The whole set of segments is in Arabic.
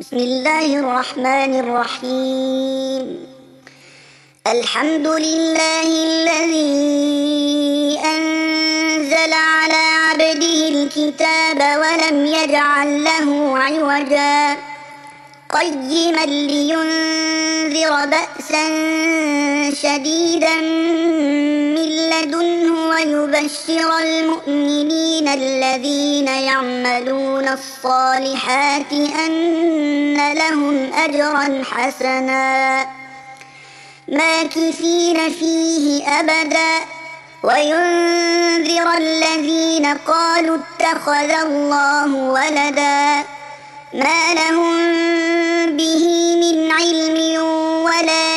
بسم الله الرحمن الرحيم. الحمد لله الذي أنزل على عبده الكتاب ولم يجعل له عوجا قيما لينذر بأسا شديدا من لدنه ويبشر المؤمنين الذين يعملون الصالحات أن لهم أجرا حسنا ماكثين فيه أبدا وينذر الذين قالوا اتخذ الله ولدا ما لهم به من علم ولا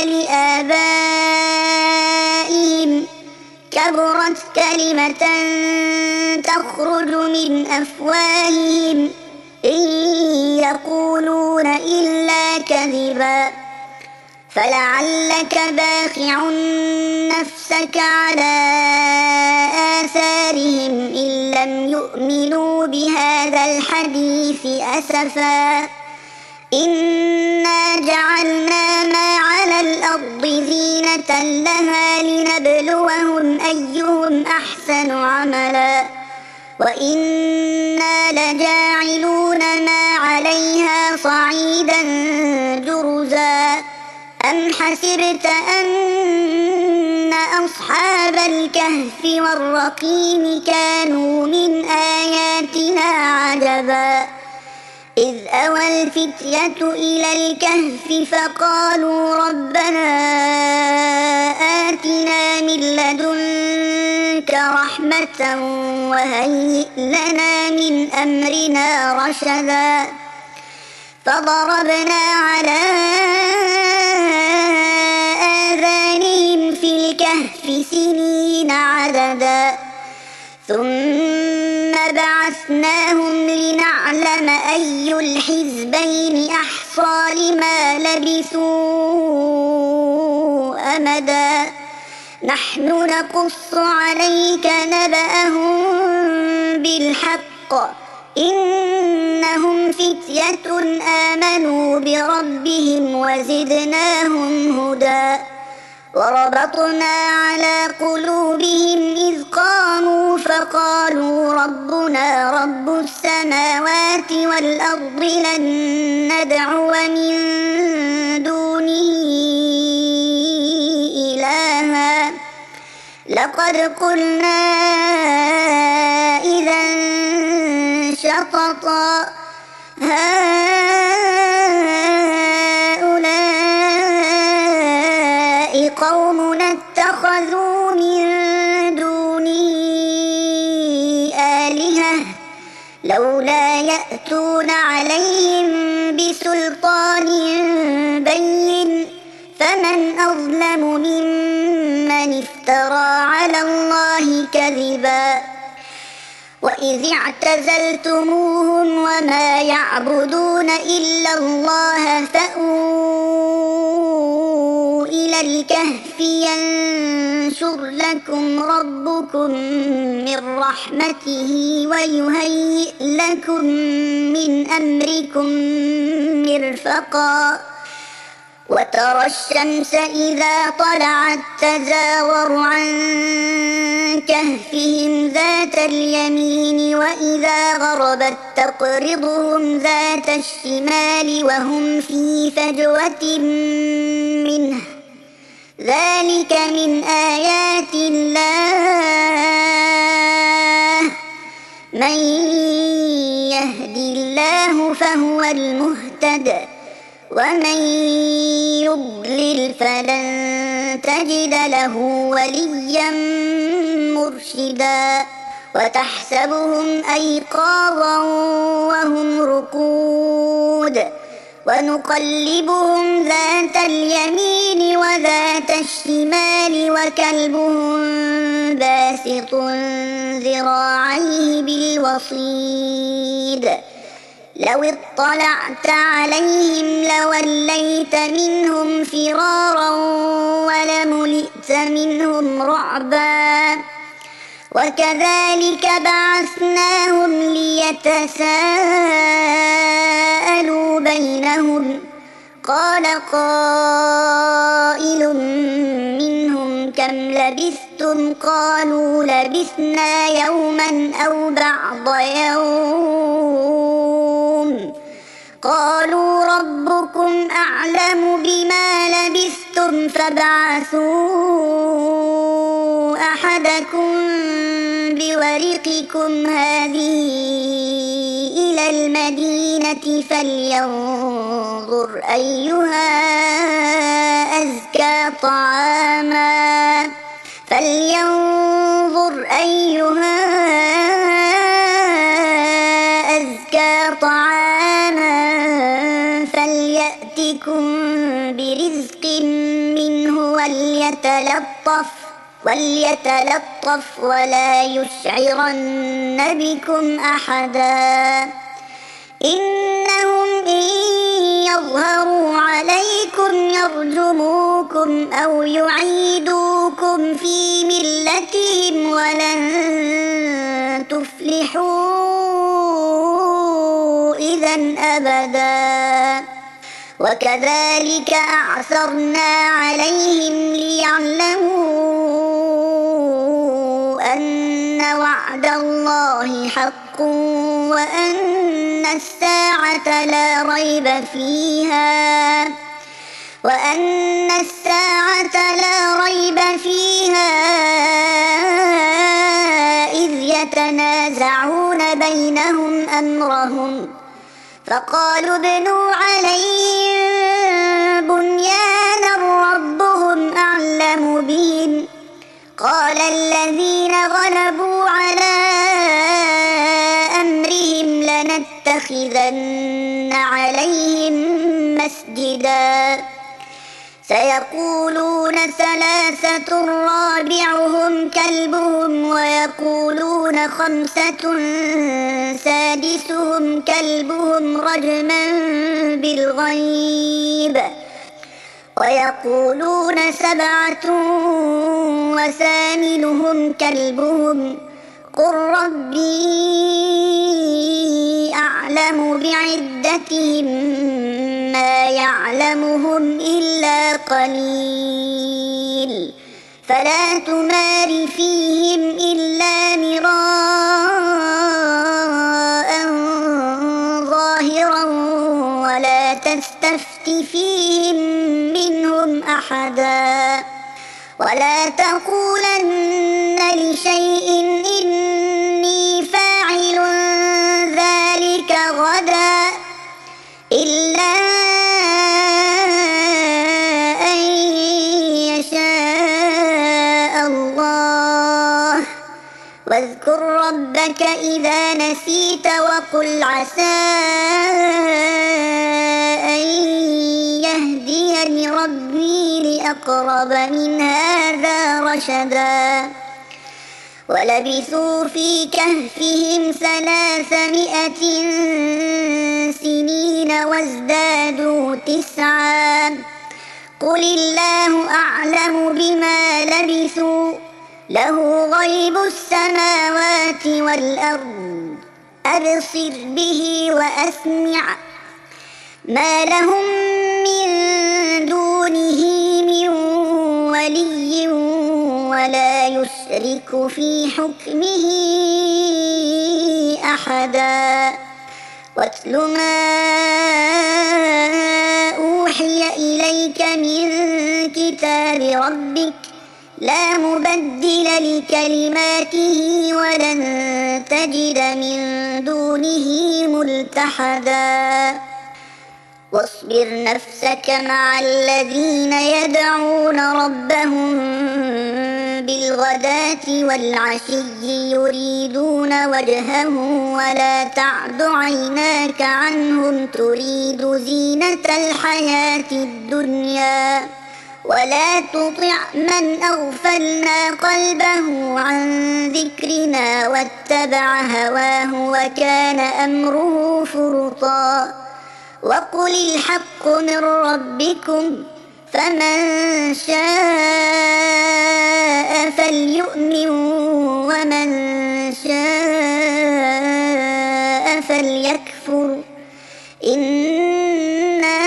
لآبائهم كبرت كلمة تخرج من أفواههم إن يقولون إلا كذبا فلعلك باخع نفسك على آثارهم إن لم يؤمنوا بهذا الحديث أسفا إنا جعلنا ما على الأرض زينة لها لنبلوهم أيهم أحسن عملا وإنا لجاعلون ما عليها صعيدا جرزا أم حسبت أن أصحاب الكهف والرقيم كانوا من آياتنا عجبا إذ أوى الفتية إلى الكهف فقالوا ربنا آتنا من لدنك رحمة وهيئ لنا من أمرنا رشدا فضربنا على آذانهم في الكهف سنين عددا ثم بعثناهم لنعلم أي الحزبين أحصى لما لبثوا أمدا نحن نقص عليك نبأهم بالحق إنهم فتية آمنوا بربهم وزدناهم هدى وربطنا على قلوبهم إذ قاموا فقالوا ربنا رب السماوات والأرض لن ندعو من دونه إلها لقد قلنا إذا شططا هؤلاء قومنا اتخذوا من دونه آلهة لولا يأتون عليهم بسلطان بين فمن أظلم ممن افترى على الله كذبا وإذ اعتزلتموهم وما يعبدون إلا الله فأووا إلى الكهف ينشر لكم ربكم من رحمته ويهيئ لكم من أمركم مرفقا وترى الشمس إذا طلعت تزاور عن كهفهم ذات اليمين وإذا غربت تقرضهم ذات الشمال وهم في فجوة منه ذلك من آيات الله من يهد الله فهو المهتد ومن يضلل فلن تجد له وليا مرشدا وتحسبهم أيقاظا وهم رقود ونقلبهم ذات اليمين وذات الشمال وكلبهم باسط ذراعيه بالوصيد لو اطلعت عليهم لوليت منهم فرارا ولملئت منهم رعبا وكذلك بعثناهم ليتساءلوا بينهم قال قائل منهم كم لبثتم قالوا لبثنا يوما أو بعض يوم قالوا ربكم أعلم بما لبثتم فابعثوا أحدكم بورقكم هذه إلى المدينة فلينظر أيها أزكى طعاما فليأتكم برزق منه وليتلطف ولا يشعرن بكم أحدا إنهم إن يظهروا عليكم يرجموكم أو يعيدوكم في ملتهم ولن تفلحوا إذا أبدا وكذلك أعثرنا عليهم ليعلموا أن وعد الله حق وأن الساعة لا ريب فيها إذ يتنازعون بينهم أمرهم فقالوا ابنوا عليهم بنيانا ربهم أعلم بهم قال الذين غلبوا على أمرهم لنتخذن عليهم مسجدا سيقولون ثلاثة رابعهم كلبهم ويقولون خمسة سادسهم كلبهم رجما بالغيب ويقولون سبعة وثامنهم كلبهم قل ربي أعلم بعدتهم ما يعلمهم إلا قليل فلا تمار فيهم إلا مراء ظاهرا ولا تستفت فيهم منهم أحدا ولا تقولن لشيء إني فاعل ذلك غدا إلا أن يشاء الله واذكر ربك إذا نسيت وقل عسى أن يهديني ربي لأقرب من هذا رشدا ولبثوا في كهفهم 300 سنين وازدادوا 9 قل الله أعلم بما لبثوا له غيب السماوات والأرض أبصر به وأسمع ما لهم من دونه من ولي ولا يشرك في حكمه أحدا واتل ما أوحي إليك من كتاب ربك لا مبدل لكلماته ولن تجد من دونه ملتحدا واصبر نفسك مع الذين يدعون ربهم بالغداة والعشي يريدون وجهه ولا تعد عيناك عنهم تريد زينة الحياة الدنيا ولا تطع من أغفلنا قلبه عن ذكرنا واتبع هواه وكان أمره فرطا وقل الحق من ربكم فمن شاء فليؤمن ومن شاء فليكفر إنا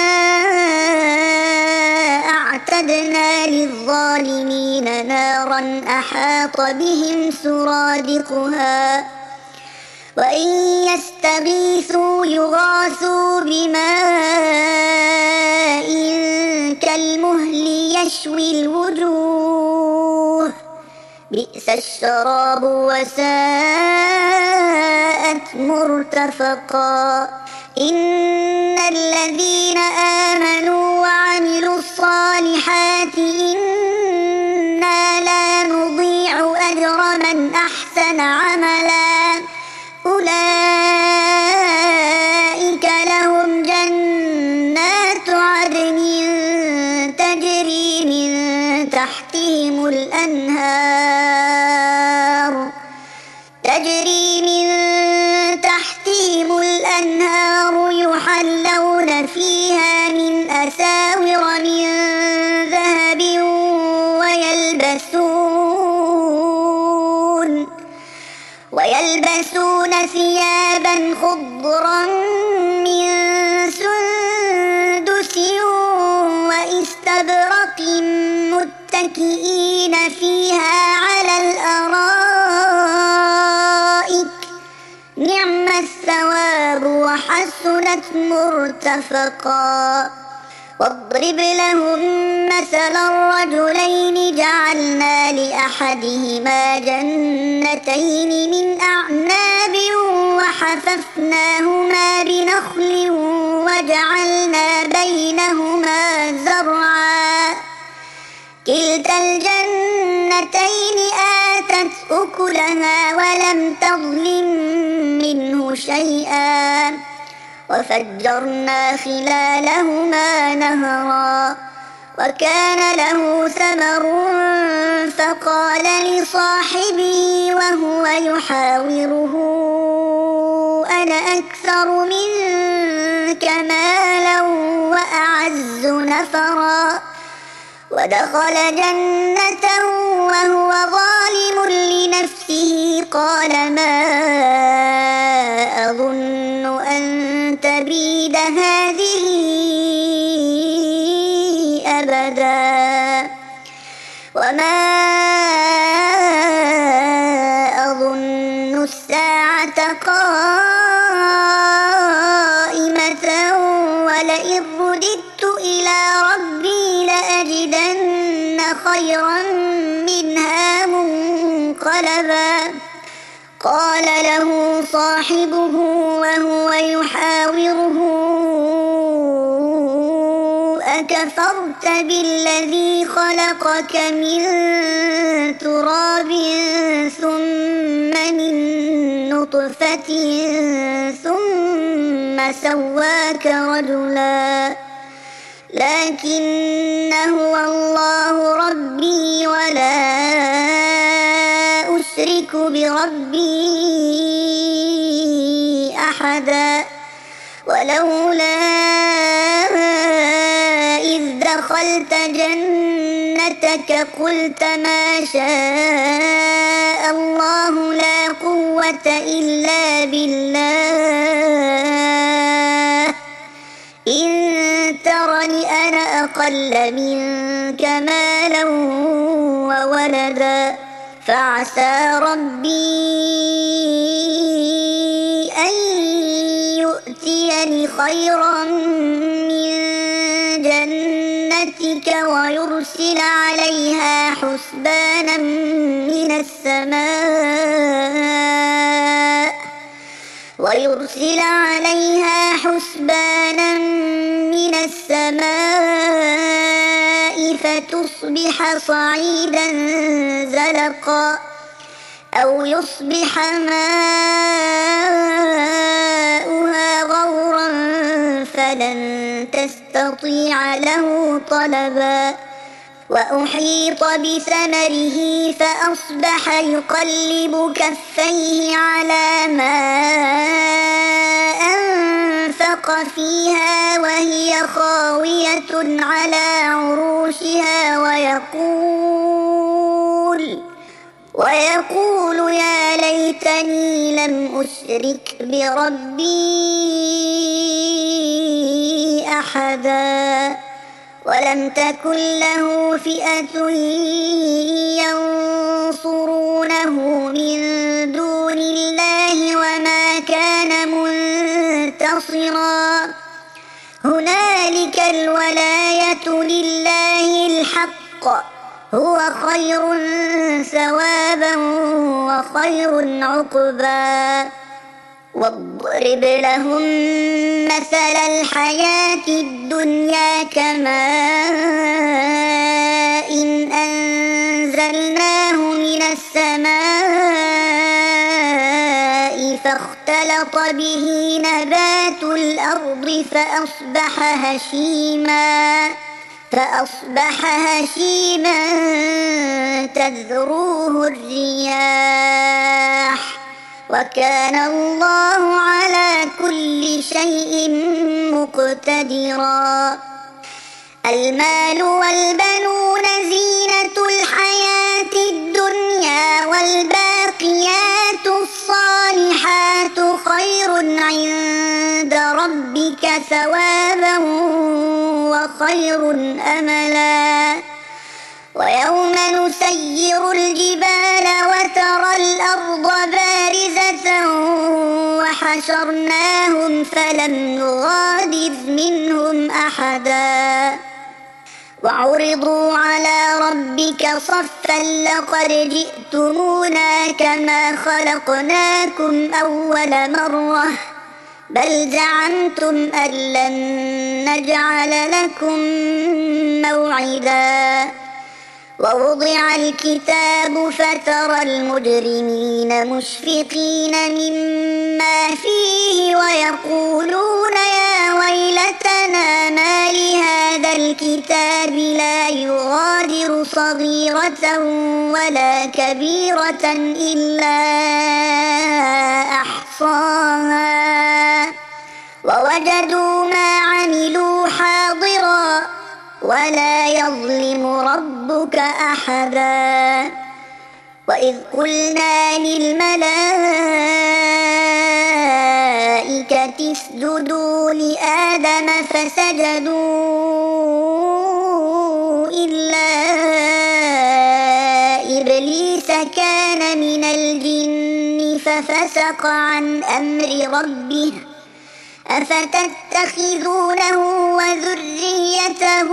أعتدنا للظالمين نارا أحاط بهم سرادقها وإن يستغيثوا يغاثوا بماء كالمهل يشوي الوجوه بئس الشراب وساءت مرتفقا إن الذين آمنوا وعملوا الصالحات إنا لا نضيع أجر من أحسن عملا أولئك لهم جنات عدن تجري من تحتهم الأنهار يحلون فيها من أساور من ذهب ويلبسون ثيابا خضرا من سندس وإستبرق متكئين فيها على الأرائك نعم الثواب وحسنت مرتفقا واضرب لهم مثلا الرجلين جعلنا لأحدهما جنتين من أعناب وحففناهما بنخل وجعلنا بينهما زرعا كلتا الجنتين آتت أكلها ولم تظلم منه شيئا وفجرنا خلالهما نهرا وكان له ثمر فقال لصاحبه وهو يحاوره أنا أكثر منك مالا وأعز نفرا ودخل جنته وهو ظالم لنفسه قال ما أظن أن تبيد هذه أبدا وما أظن الساعة قائمة ولئن رددت إلى ربي لأجدن خيرا منها منقلبا قال له صاحبه وهو يحاوره أكفرت بالذي خلقك من تراب ثم من نطفة ثم سواك رجلا لكن هو الله ربي ولا أشرك بربي أحدا ولولا إذ دخلت جنتك قلت ما شاء الله لا قوة إلا بالله إن ترني أنا أقل منك مالا وولدا فعسى ربي أن يؤتيني خيرا من جنتك ويرسل عليها حسبانا من السماء فتصبح صعيدا زلقا أو يصبح ماؤها غورا فلن تستطيع له طلبا وأحيط بثمره فأصبح يقلب كفيه على ما أنفق فيها وهي خاوية على عروشها ويقول يا ليتني لم أشرك بربي أحدا ولم تكن له فئة ينصرونه من دون الله وما كان منتصرا هنالك الولاية لله الحق هو خير ثوابا وخير عقبا واضرب لهم مثل الحياة الدنيا كماء أنزلناه من السماء فاختلط به نبات الأرض فأصبح هشيما تذروه الرياح وكان الله على كل شيء مقتدرا المال والبنون زينة الحياة الدنيا والباقيات الصالحات خير عند ربك ثوابا وخير أملا ويوم نسير الجبال وترى الأرض بارزة وحشرناهم فلم نغادر منهم أحدا وعرضوا على ربك صفا لقد جئتمونا كما خلقناكم أول مرة بل زعمتم أن لن نجعل لكم موعدا ووضع الكتاب فترى المجرمين مشفقين مما فيه ويقولون يا ويلتنا ما لهذا الكتاب لا يغادر صغيرة ولا كبيرة إلا أحصاها ووجدوا ما عملوا حاضرا ولا يظلم ربك أحدا وإذ قلنا للملائكة اسجدوا لآدم فسجدوا إلا إبليس كان من الجن ففسق عن أمر ربه أفتتخذونه وذريته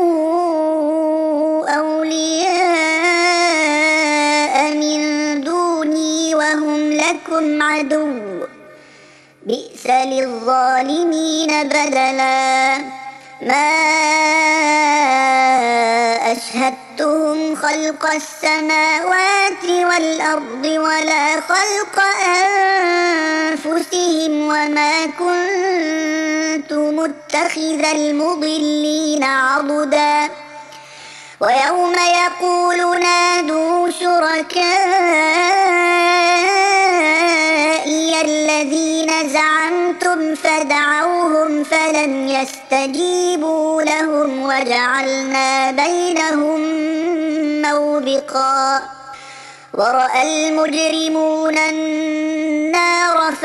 أولياء من دوني وهم لكم عدو بئس للظالمين بدلا ما أشهدتهم خلق السماوات والأرض ولا خلق أنفسهم وما كنت متخذ المضلين عضدا ويوم يقول نادوا شركائي الذين زعمتم فدعوهم فلم يستجيبوا لهم وجعلنا بينهم موبقا ورأى المجرمون النار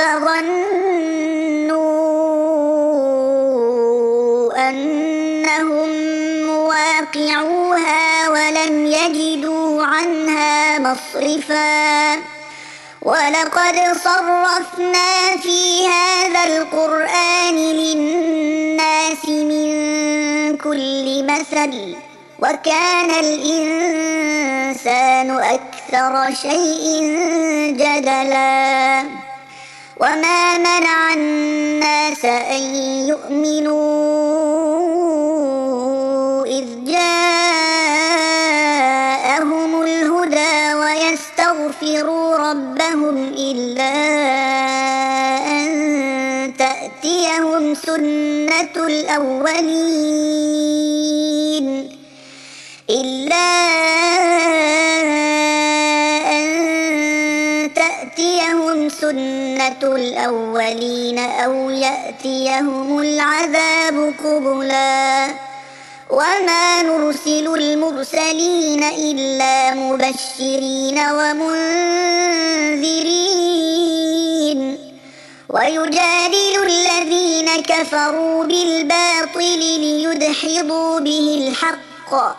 فظنوا أنهم مواقعوها ولم يجدوا عنها مصرفا ولقد صرفنا في هذا القرآن للناس من كل مثل وكان الإنسان أكثر شيء جدلا وما منع الناس أن يؤمنوا إذ جاءهم الهدى ويستغفروا ربهم إلا أن تأتيهم سنة الأولين سنة الأولين أو يأتيهم العذاب قبلا وما نرسل المرسلين إلا مبشرين ومنذرين ويجادل الذين كفروا بالباطل ليدحضوا به الحق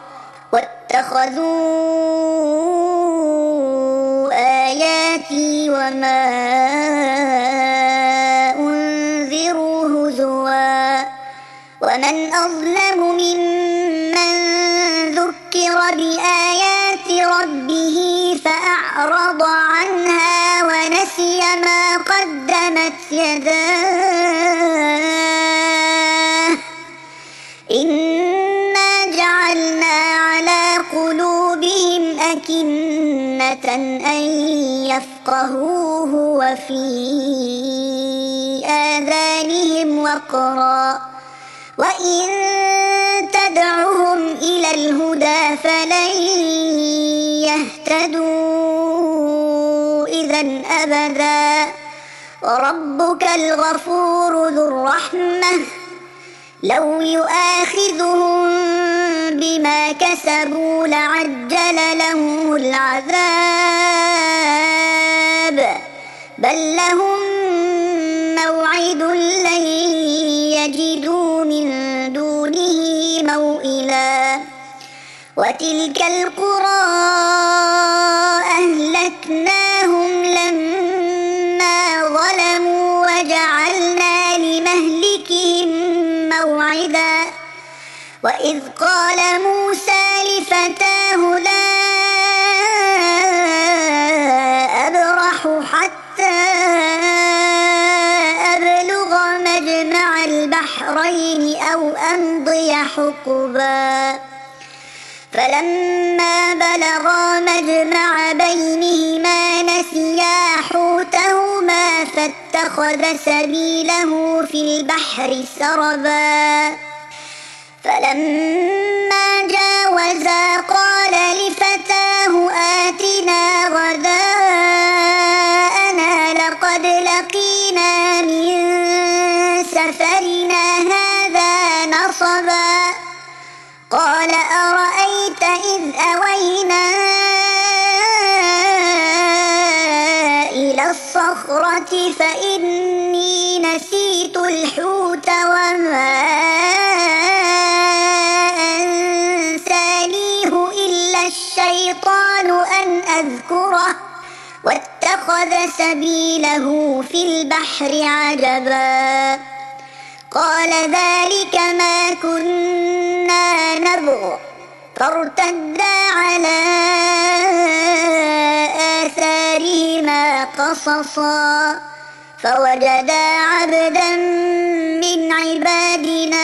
واتخذوا آياتي وما أنذروا هزوا ومن أظلم ممن ذكر بآيات ربه فأعرض عنها ونسي ما قدمت يداه إنا جعلنا على قلوبهم أكنة أن يفقهوه وفي آذانهم وقرا وإن تدعهم إلى الهدى فلن يهتدوا إذا أبدا وربك الغفور ذو الرحمة لو يؤاخذهم بما كسبوا لعجل لهم العذاب بل لهم موعد لن يجدوا من دونه موئلا وتلك القرى أهلكناهم لما ظلموا وجعلنا لمهلكهم موعدا وإذ قال موسى لفتاه لا أبرح حتى أبلغ مجمع البحرين أو أمضي حقبا فلما بلغا مجمع بينهما نسيا حوتهما فاتخذ سبيله في البحر سربا فلما جاوزا قال لفتاه آتنا غداءنا لقد لقينا من سفرنا هذا نصبا قال أرأيت إذ أوينا إلى الصخرة فإني نسيت الحوت وما أنسانيه إلا الشيطان أن أذكره واتخذ سبيله في البحر عجبا قال ذلك ما كنا نبغ فارتدا على آثارهما قصصا فوجدا عبدا من عبادنا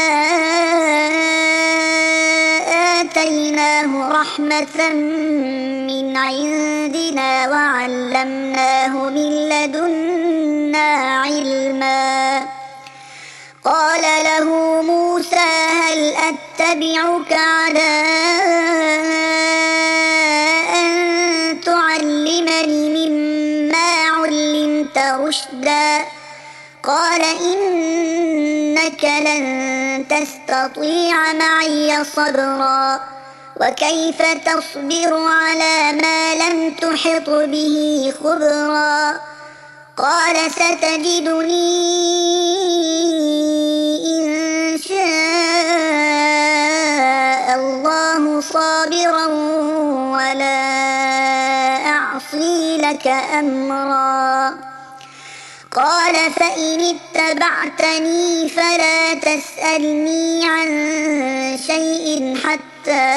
آتيناه رحمة من عندنا وعلمناه من لدنا علما قال له موسى هل أتبعك على أن تعلمني مما علمت رشدا قال إنك لن تستطيع معي صبرا وكيف تصبر على ما لم تحط به خبرا قال ستجدني إن شاء الله صابرا ولا أعصي لك أمرا قال فإن اتبعتني فلا تسألني عن شيء حتى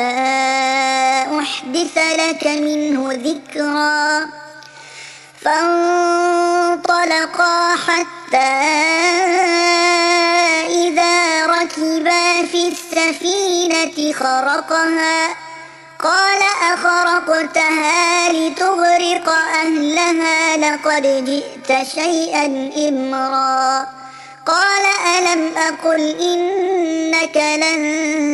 أحدث لك منه ذكرا فانطلقا حتى إذا ركبا في السفينة خرقها قال أخرقتها لتغرق أهلها لقد جئت شيئا إمرا قال ألم أقل إنك لن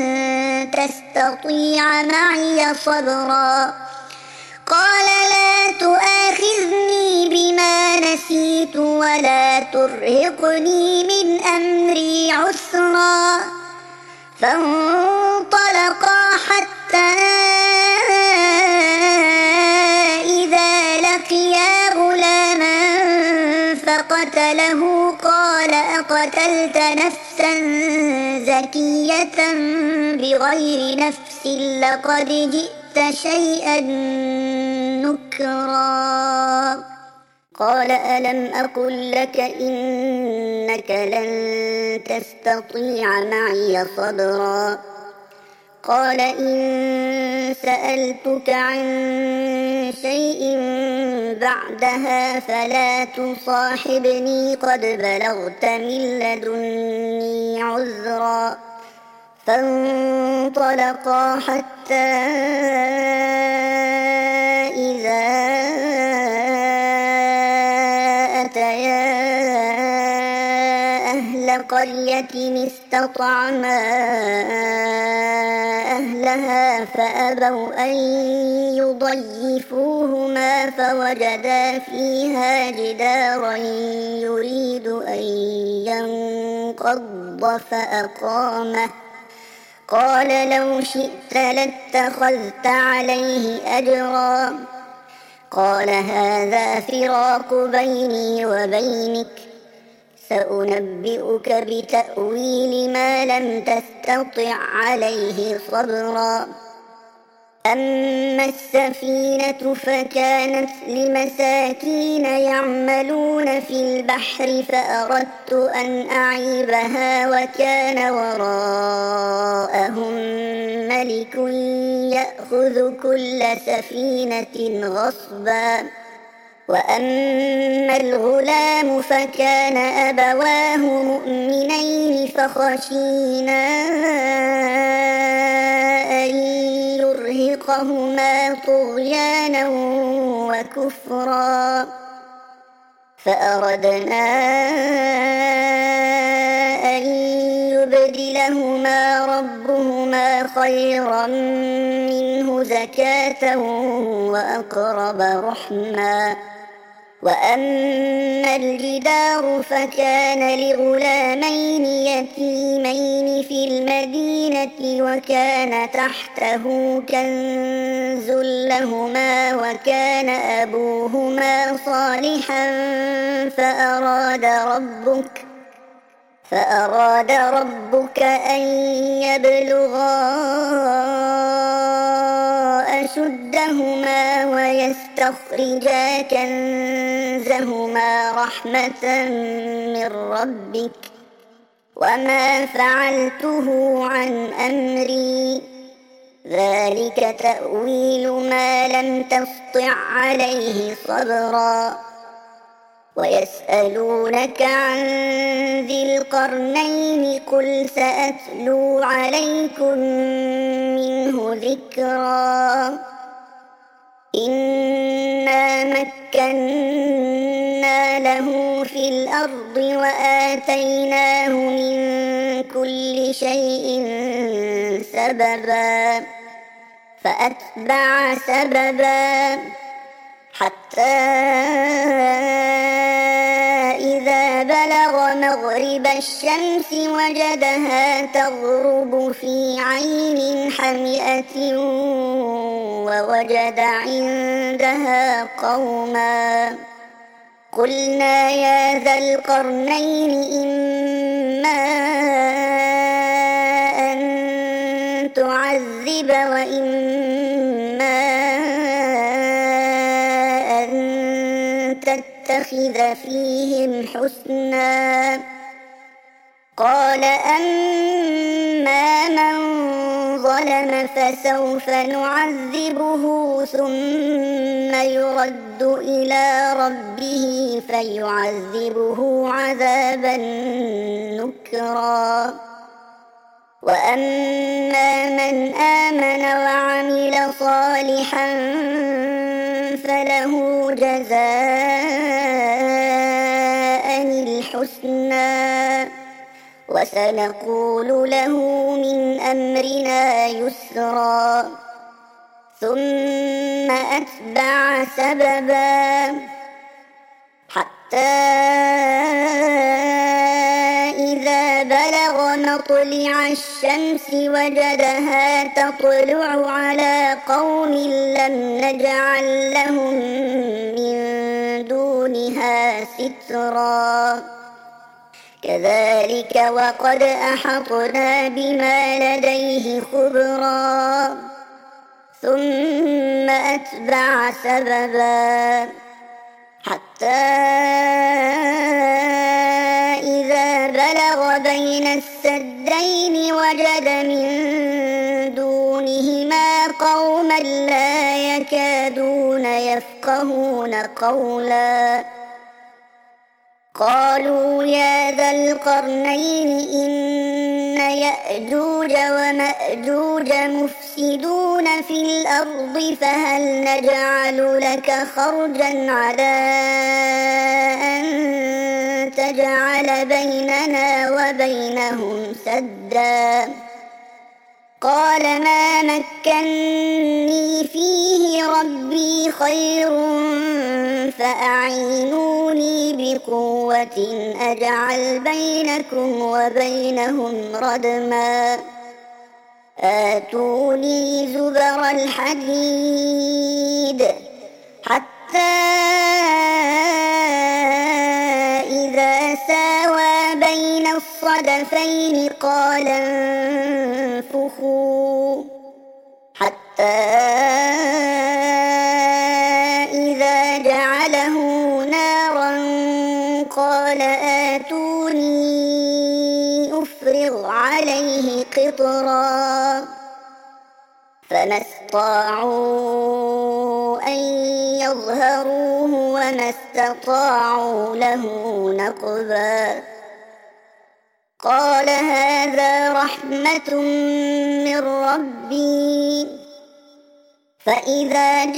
تستطيع معي صبرا قال لا تؤاخذني بما نسيت ولا ترهقني من أمري عسرا فانطلقا حتى إذا لقيا غلاما فقتله قال أقتلت نفسا زكية بغير نفس لقد جئت شيئا نكرا قال ألم أقل لك إنك لن تستطيع معي صبرا قال إن سألتك عن شيء بعدها فلا تصاحبني قد بلغت من لدني عذرا فانطلقا حتى إذا أتيا أهل قرية استطعما أهلها فأبوا أن يضيفوهما فوجدا فيها جدارا يريد أن ينقض فأقامه قال لو شئت لاتخذت عليه أجرا قال هذا فراق بيني وبينك سأنبئك بتأويل ما لم تستطع عليه صبرا أما السفينة فكانت لمساكين يعملون في البحر فأردت أن أعيبها وكان وراءهم ملك يأخذ كل سفينة غصبا وأما الغلام فكان أبواه مؤمنين فخشينا أن يرهقهما طغيانا وكفرا فأردنا أن يبدلهما ربهما خيرا منه زكاة وأقرب رحما وأما الجدار فكان لغلامين يتيمين في المدينة وكان تحته كنز لهما وكان أبوهما صالحا فأراد ربك أن يبلغا أشدهما ويستخرجا كنزهما رحمة من ربك وما فعلته عن أمري ذلك تأويل ما لم تسطع عليه صبرا ويسألونك عن ذي القرنين قل سأتلو عليكم منه ذكرا إنا مكنا له في الأرض وآتيناه من كل شيء سببا فأتبع سببا حتى إذا بلغ مغرب الشمس وجدها تغرب في عين حمئة ووجد عندها قوما قلنا يا ذا القرنين إما أن تعذب وإما أن تتخذ فيهم حسنا قال أما من ظلم فسوف نعذبه ثم يرد إلى ربه فيعذبه عذابا نكرا وأما من آمن وعمل صالحا فله جزاء الحسنى وسنقول له من أمرنا يسرا ثم أتبع سببا حتى حتى إذا بلغ مطلع الشمس وجدها تطلع على قوم لم نجعل لهم من دونها سترا كذلك وقد أحطنا بما لديه خبرا ثم أتبع سببا حتى إذا بلغ بين السدين وجد من دونهما قوما لا يكادون يفقهون قولا قالوا يا ذا القرنين إن يأجوج ومأجوج مفسدون في الأرض فهل نجعل لك خرجا على أن تجعل بيننا وبينهم سدا قال ما مكني فيه ربي خير فأعينوني بقوة أجعل بينكم وبينهم ردما آتوني زبر الحديد حتى إذا ساوى بين الصدفين قال انفخوا حتى إذا جعله نارا قال آتوني أفرغ عليه قطرا فما استطاعوا أن يظهروه وما استطاعوا له نقبا قال هذا رحمة من ربي فإذا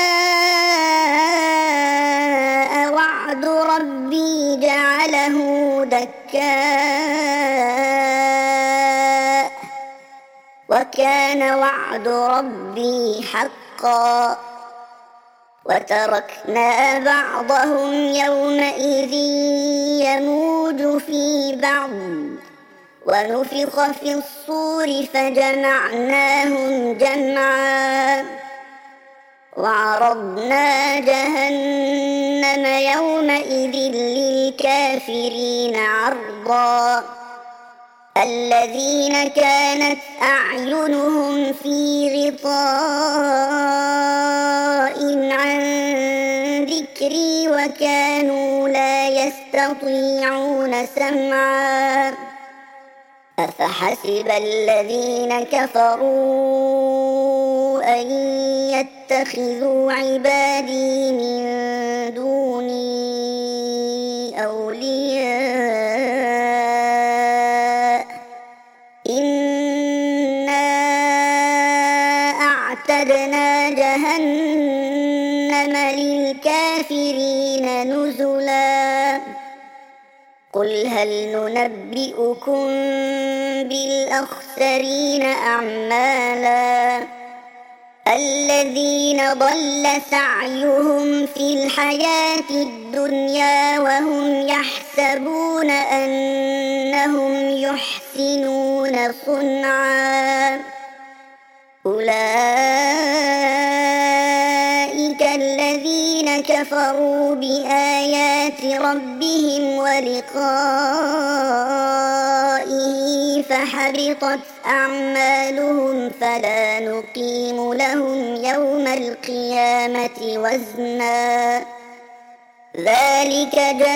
جاء وعد ربي جعله دكاء وكان وعد ربي حقا وتركنا بعضهم يومئذ يموج في بعض ونفخ في الصور فجمعناهم جمعا وعرضنا جهنم يومئذ للكافرين عرضا الذين كانت أعينهم في غطاء عن ذكري وكانوا لا يستطيعون سمعا أفحسب الذين كفروا أن يتخذوا عبادي من دوني أولياء إنا أعتدنا جهنم للكافرين نزلا قل هل ننبئكم بالأخسرين أعمالا الذين ضل سعيهم في الحياة الدنيا وهم يحسبون أنهم يحسنون صنعا أولئك الذين كفروا بآيات ربهم ولقائه فحبطت أعمالهم فلا نقيم لهم يوم القيامة وزنا ذلك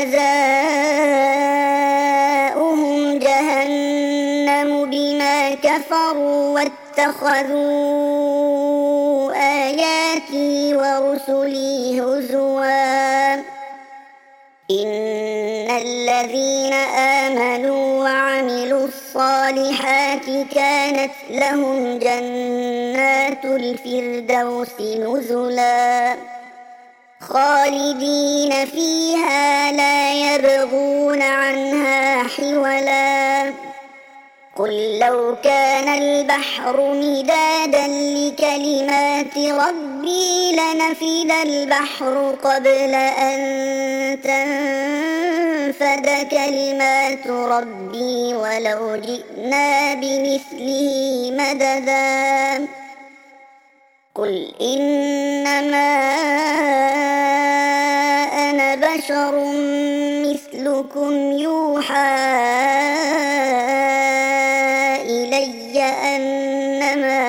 جزاؤهم جهنم بما كفروا واتخذوا آياتي ورسلي هزوا إن الذين آمنوا وعملوا الصالحات كانت لهم جنات الفردوس نزلا خالدين فيها لا يبغون عنها حولا قل لو كان البحر مدادا لكلمات ربي ربي لنفد البحر قبل أن تنفد كلمات ربي ولو جئنا بمثله مددا قل إنما أنا بشر مثلكم يوحى إلي أنما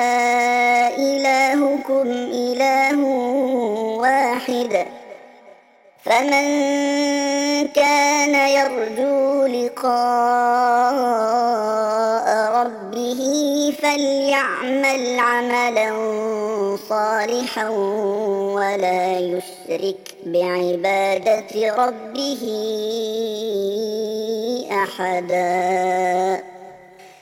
إلهكم إله واحد فمن كان يرجو لقاء ربه فليعمل عملا صالحا ولا يشرك بعبادة ربه أحدا.